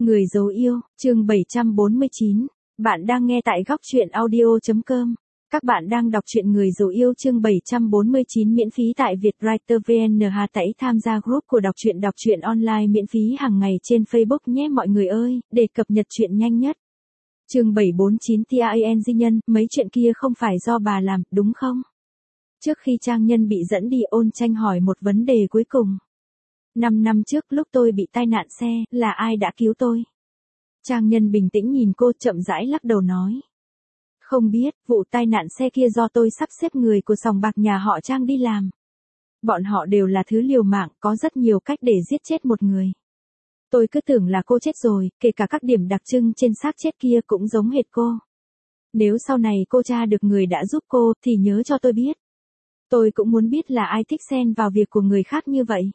Người dấu yêu, chương 749. Bạn đang nghe tại góc truyện audio.com. Các bạn đang đọc truyện Người dấu yêu chương 749 miễn phí tại Vietwriter VN. Hãy tham gia group của đọc truyện online miễn phí hàng ngày trên Facebook nhé mọi người ơi, để cập nhật truyện nhanh nhất. Chương 749 TIANG nhân, mấy chuyện kia không phải do bà làm, đúng không? Trước khi Trang Nhân bị dẫn đi, Ôn Tranh hỏi một vấn đề cuối cùng. 5 năm trước lúc tôi bị tai nạn xe, là ai đã cứu tôi? Trang Nhân bình tĩnh nhìn cô, chậm rãi lắc đầu nói. Không biết, vụ tai nạn xe kia do tôi sắp xếp người của sòng bạc nhà họ Trang đi làm. Bọn họ đều là thứ liều mạng, có rất nhiều cách để giết chết một người. Tôi cứ tưởng là cô chết rồi, kể cả các điểm đặc trưng trên xác chết kia cũng giống hệt cô. Nếu sau này cô tra được người đã giúp cô, thì nhớ cho tôi biết. Tôi cũng muốn biết là ai thích xen vào việc của người khác như vậy.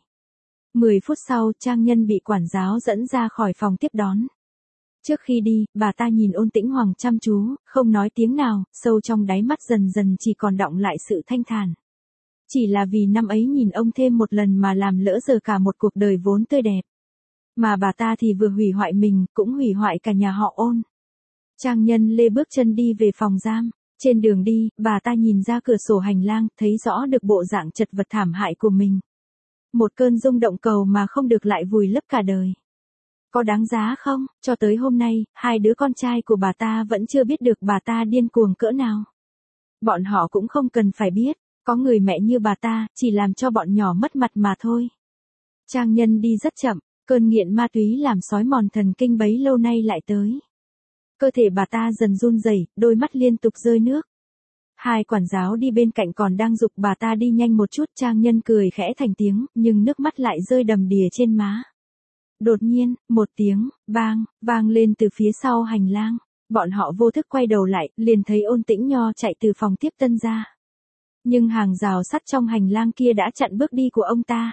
10 phút sau, Trang Nhân bị quản giáo dẫn ra khỏi phòng tiếp đón. Trước khi đi, bà ta nhìn Ôn Tĩnh Hoàng chăm chú, không nói tiếng nào, sâu trong đáy mắt dần dần chỉ còn đọng lại sự thanh thản. Chỉ là vì năm ấy nhìn ông thêm một lần mà làm lỡ giờ cả một cuộc đời vốn tươi đẹp. Mà bà ta thì vừa hủy hoại mình, cũng hủy hoại cả nhà họ Ôn. Trang Nhân lê bước chân đi về phòng giam. Trên đường đi, bà ta nhìn ra cửa sổ hành lang, thấy rõ được bộ dạng chật vật thảm hại của mình. Một cơn rung động cầu mà không được lại vùi lấp cả đời. Có đáng giá không? Cho tới hôm nay, hai đứa con trai của bà ta vẫn chưa biết được bà ta điên cuồng cỡ nào. Bọn họ cũng không cần phải biết, có người mẹ như bà ta, chỉ làm cho bọn nhỏ mất mặt mà thôi. Trang Nhân đi rất chậm, cơn nghiện ma túy làm xói mòn thần kinh bấy lâu nay lại tới. Cơ thể bà ta dần run rẩy, đôi mắt liên tục rơi nước. Hai quản giáo đi bên cạnh còn đang giục bà ta đi nhanh một chút. Trang Nhân cười khẽ thành tiếng, nhưng nước mắt lại rơi đầm đìa trên má. Đột nhiên, một tiếng, vang lên từ phía sau hành lang. Bọn họ vô thức quay đầu lại, liền thấy Ôn Tĩnh Nho chạy từ phòng tiếp tân ra. Nhưng hàng rào sắt trong hành lang kia đã chặn bước đi của ông ta.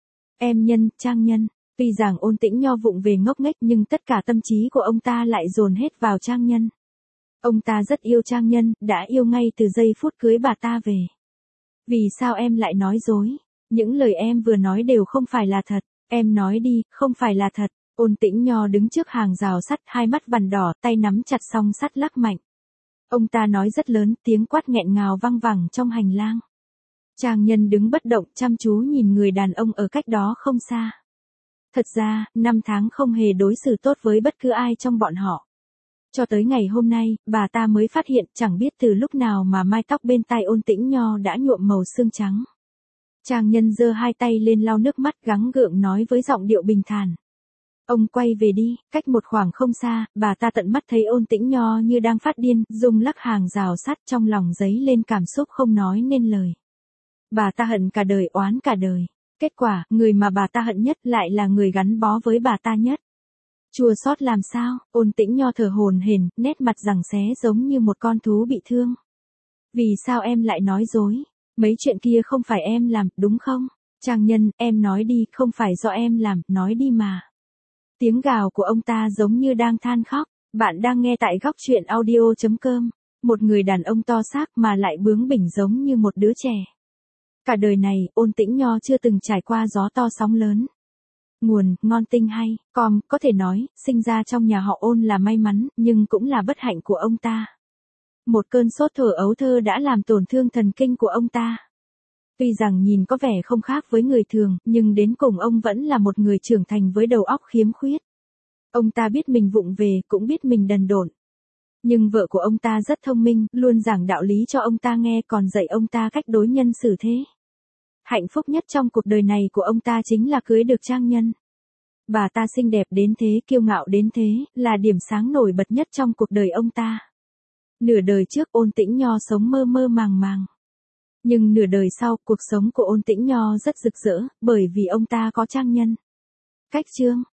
Em Nhân, Trang Nhân. Tuy rằng Ôn Tĩnh Nho vụng về ngốc nghếch nhưng tất cả tâm trí của ông ta lại dồn hết vào Trang Nhân. Ông ta rất yêu Trang Nhân, đã yêu ngay từ giây phút cưới bà ta về. Vì sao em lại nói dối? Những lời em vừa nói đều không phải là thật. Em nói đi, không phải là thật. Ôn Tĩnh Nho đứng trước hàng rào sắt, hai mắt vằn đỏ, tay nắm chặt song sắt lắc mạnh. Ông ta nói rất lớn, tiếng quát nghẹn ngào vang vẳng trong hành lang. Trang Nhân đứng bất động, chăm chú nhìn người đàn ông ở cách đó không xa. Thật ra, 5 tháng không hề đối xử tốt với bất cứ ai trong bọn họ. Cho tới ngày hôm nay, bà ta mới phát hiện chẳng biết từ lúc nào mà mái tóc bên tai Ôn Tĩnh Nho đã nhuộm màu xương trắng. Trang Nhân giơ hai tay lên lau nước mắt, gắng gượng nói với giọng điệu bình thản. Ông quay về đi. Cách một khoảng không xa, bà ta tận mắt thấy Ôn Tĩnh Nho như đang phát điên, rung lắc hàng rào sắt, trong lòng dấy lên cảm xúc không nói nên lời. Bà ta hận cả đời, oán cả đời. Kết quả, người mà bà ta hận nhất lại là người gắn bó với bà ta nhất. Chua xót làm sao? Ôn Tĩnh Nho thở hổn hển, nét mặt giằng xé giống như một con thú bị thương. Vì sao em lại nói dối? Mấy chuyện kia không phải em làm, đúng không? Trang Nhân, em nói đi, không phải do em làm, nói đi mà. Tiếng gào của ông ta giống như đang than khóc. Bạn đang nghe tại góc truyện audio.com. Một người đàn ông to xác mà lại bướng bỉnh giống như một đứa trẻ. Cả đời này, Ôn Tĩnh Nho chưa từng trải qua gió to sóng lớn. Nguồn, ngon tinh hay, có thể nói, sinh ra trong nhà họ Ôn là may mắn, nhưng cũng là bất hạnh của ông ta. Một cơn sốt thở ấu thơ đã làm tổn thương thần kinh của ông ta. Tuy rằng nhìn có vẻ không khác với người thường, nhưng đến cùng ông vẫn là một người trưởng thành với đầu óc khiếm khuyết. Ông ta biết mình vụng về, cũng biết mình đần độn. Nhưng vợ của ông ta rất thông minh, luôn giảng đạo lý cho ông ta nghe, còn dạy ông ta cách đối nhân xử thế. Hạnh phúc nhất trong cuộc đời này của ông ta chính là cưới được Trang Nhân. Bà ta xinh đẹp đến thế, kiêu ngạo đến thế, là điểm sáng nổi bật nhất trong cuộc đời ông ta. Nửa đời trước Ôn Tĩnh Nho sống mơ mơ màng màng. Nhưng nửa đời sau, cuộc sống của Ôn Tĩnh Nho rất rực rỡ, bởi vì ông ta có Trang Nhân. Cách chương